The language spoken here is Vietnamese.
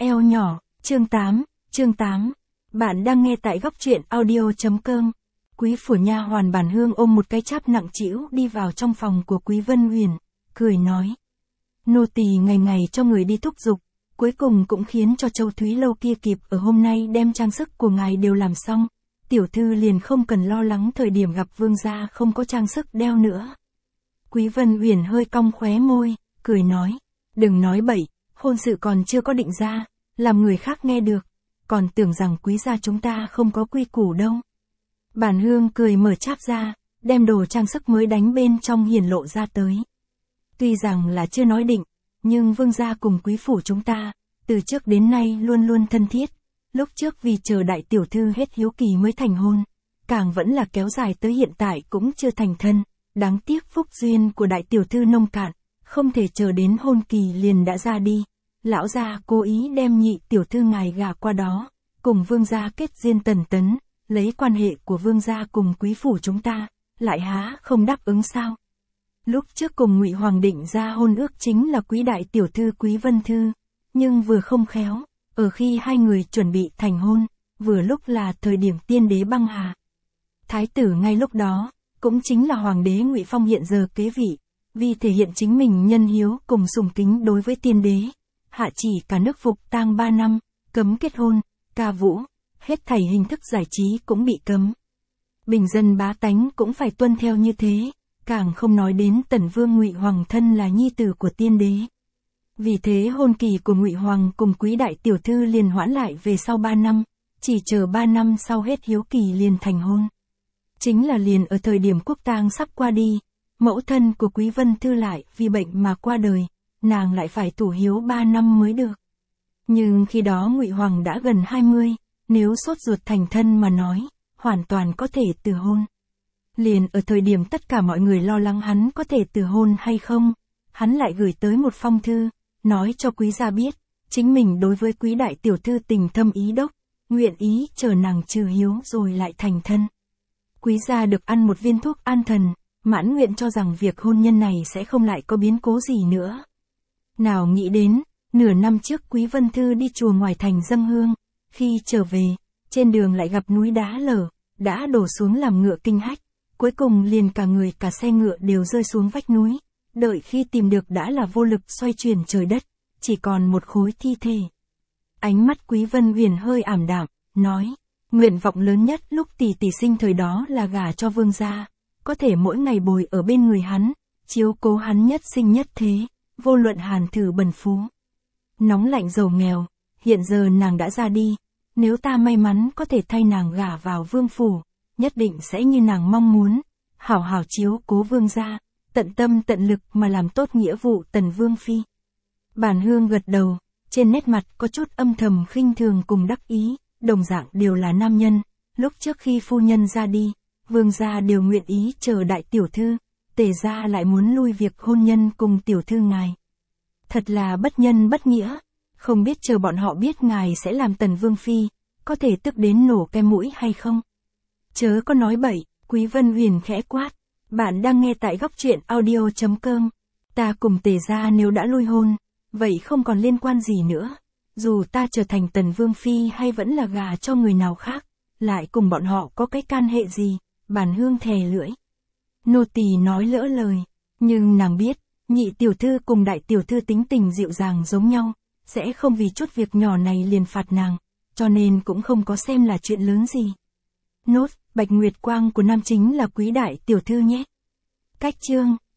eo nhỏ, chương 8. Bạn đang nghe tại góc truyện audio.com. Quý phủ nha hoàn Bản Hương ôm một cái cháp nặng trĩu đi vào trong phòng của Quý Vân Huyền, cười nói. Nô tỳ ngày ngày cho người đi thúc giục, cuối cùng cũng khiến cho Châu Thúy Lâu kia kịp ở hôm nay đem trang sức của ngài đều làm xong. Tiểu thư liền không cần lo lắng thời điểm gặp vương gia không có trang sức đeo nữa. Quý Vân Huyền hơi cong khóe môi, cười nói. Đừng nói bậy, hôn sự còn chưa có định ra, làm người khác nghe được, còn tưởng rằng quý gia chúng ta không có quy củ đâu. Bản Hương cười mở cháp ra, đem đồ trang sức mới đánh bên trong hiển lộ ra tới. Tuy rằng là chưa nói định, nhưng vương gia cùng quý phủ chúng ta, từ trước đến nay luôn luôn thân thiết. Lúc trước vì chờ đại tiểu thư hết hiếu kỳ mới thành hôn, càng vẫn là kéo dài tới hiện tại cũng chưa thành thân. Đáng tiếc phúc duyên của đại tiểu thư nông cạn, không thể chờ đến hôn kỳ liền đã ra đi. Lão gia cố ý đem nhị tiểu thư ngài gả qua đó, cùng vương gia kết duyên tần tấn, lấy quan hệ của vương gia cùng quý phủ chúng ta, lại há không đáp ứng sao? Lúc trước cùng Ngụy Hoàng định ra hôn ước chính là quý đại tiểu thư Quý Vân Thư, nhưng vừa không khéo, ở khi hai người chuẩn bị thành hôn, vừa lúc là thời điểm tiên đế băng hà. Thái tử ngay lúc đó, cũng chính là hoàng đế Ngụy Phong hiện giờ kế vị, vì thể hiện chính mình nhân hiếu cùng sùng kính đối với tiên đế, hạ chỉ cả nước phục tang 3 năm, cấm kết hôn, ca vũ, hết thảy hình thức giải trí cũng bị cấm. Bình dân bá tánh cũng phải tuân theo như thế, càng không nói đến Tần Vương Ngụy Hoàng thân là nhi tử của tiên đế. Vì thế hôn kỳ của Ngụy Hoàng cùng quý đại tiểu thư liền hoãn lại về sau 3 năm, chỉ chờ 3 năm sau hết hiếu kỳ liền thành hôn. Chính là liền ở thời điểm quốc tang sắp qua đi, mẫu thân của Quý Vân Thư lại vì bệnh mà qua đời, nàng lại phải thủ hiếu 3 năm mới được. Nhưng khi đó Ngụy Hoàng đã gần 20, nếu sốt ruột thành thân mà nói, hoàn toàn có thể từ hôn. Liền ở thời điểm tất cả mọi người lo lắng hắn có thể từ hôn hay không, hắn lại gửi tới một phong thư, nói cho quý gia biết, chính mình đối với quý đại tiểu thư tình thâm ý đốc, nguyện ý chờ nàng trừ hiếu rồi lại thành thân. Quý gia được ăn một viên thuốc an thần, mãn nguyện cho rằng việc hôn nhân này sẽ không lại có biến cố gì nữa. Nào nghĩ đến, nửa năm trước Quý Vân Thư đi chùa ngoài thành dâng hương, khi trở về, trên đường lại gặp núi đá lở, đã đổ xuống làm ngựa kinh hách, cuối cùng liền cả người cả xe ngựa đều rơi xuống vách núi, đợi khi tìm được đã là vô lực xoay chuyển trời đất, chỉ còn một khối thi thể. Ánh mắt Quý Vân Huyền hơi ảm đạm, nói, nguyện vọng lớn nhất lúc tỷ tỷ sinh thời đó là gả cho vương gia, có thể mỗi ngày bồi ở bên người hắn, chiếu cố hắn nhất sinh nhất thế, vô luận hàn thử bần phú. Nóng lạnh giàu nghèo, hiện giờ nàng đã ra đi, nếu ta may mắn có thể thay nàng gả vào vương phủ, nhất định sẽ như nàng mong muốn, hảo hảo chiếu cố vương gia, tận tâm tận lực mà làm tốt nghĩa vụ Tần Vương Phi. Bản Hương gật đầu, trên nét mặt có chút âm thầm khinh thường cùng đắc ý, đồng dạng đều là nam nhân, lúc trước khi phu nhân ra đi, vương gia đều nguyện ý chờ đại tiểu thư, tề gia lại muốn lui việc hôn nhân cùng tiểu thư ngài. Thật là bất nhân bất nghĩa, không biết chờ bọn họ biết ngài sẽ làm Tần Vương Phi, có thể tức đến nổ cái mũi hay không? Chớ có nói bậy, Quý Vân Huyền khẽ quát. Bạn đang nghe tại góc truyện audio.com. Ta cùng tề gia nếu đã lui hôn, vậy không còn liên quan gì nữa. Dù ta trở thành Tần Vương Phi hay vẫn là gả cho người nào khác, lại cùng bọn họ có cái can hệ gì, Bản Hương thè lưỡi. Nô tỳ nói lỡ lời, nhưng nàng biết, nhị tiểu thư cùng đại tiểu thư tính tình dịu dàng giống nhau, sẽ không vì chút việc nhỏ này liền phạt nàng, cho nên cũng không có xem là chuyện lớn gì. Nốt, Bạch Nguyệt Quang của nam chính là quý đại tiểu thư nhé. Cách chương